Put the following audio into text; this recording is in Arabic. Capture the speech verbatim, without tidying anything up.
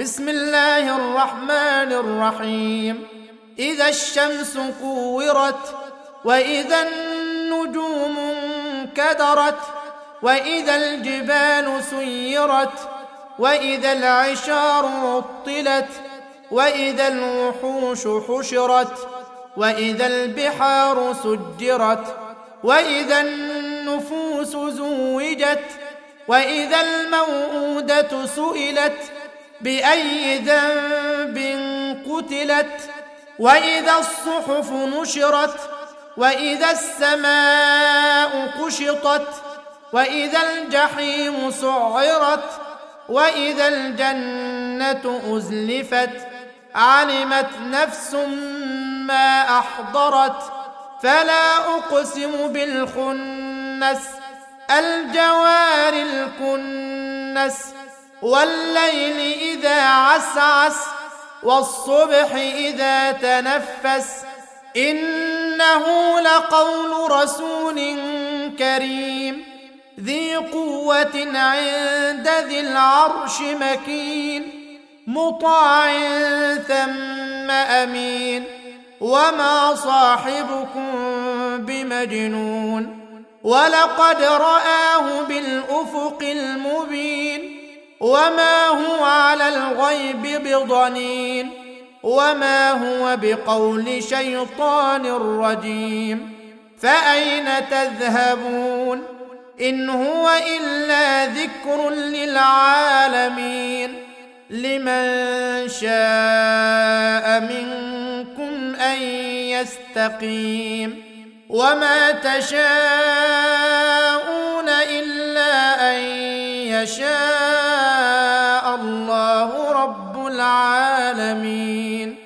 بسم الله الرحمن الرحيم. إذا الشمس كورت، وإذا النجوم انكدرت، وإذا الجبال سيرت، وإذا العشار عطلت، وإذا الوحوش حشرت، وإذا البحار سجرت، وإذا النفوس زوجت، وإذا الموءودة سئلت بأي ذنب قتلت، وإذا الصحف نشرت، وإذا السماء كشطت، وإذا الجحيم سعرت، وإذا الجنة أزلفت، علمت نفس ما أحضرت. فلا أقسم بالخنس، الجوار الكنس، والليل إذا عسعس، والصبح إذا تنفس، إنه لقول رسول كريم ذي قوة عند ذي العرش مكين، مطاع ثم أمين. وما صاحبكم بمجنون، ولقد رآه بالأفق المبين، وما هو على الغيب بضنين، وما هو بقول شيطان رجيم. فأين تذهبون؟ إن هو إلا ذكر للعالمين، لمن شاء منكم أن يستقيم. وما تشاءون إلا أن يشاء الله رب العالمين.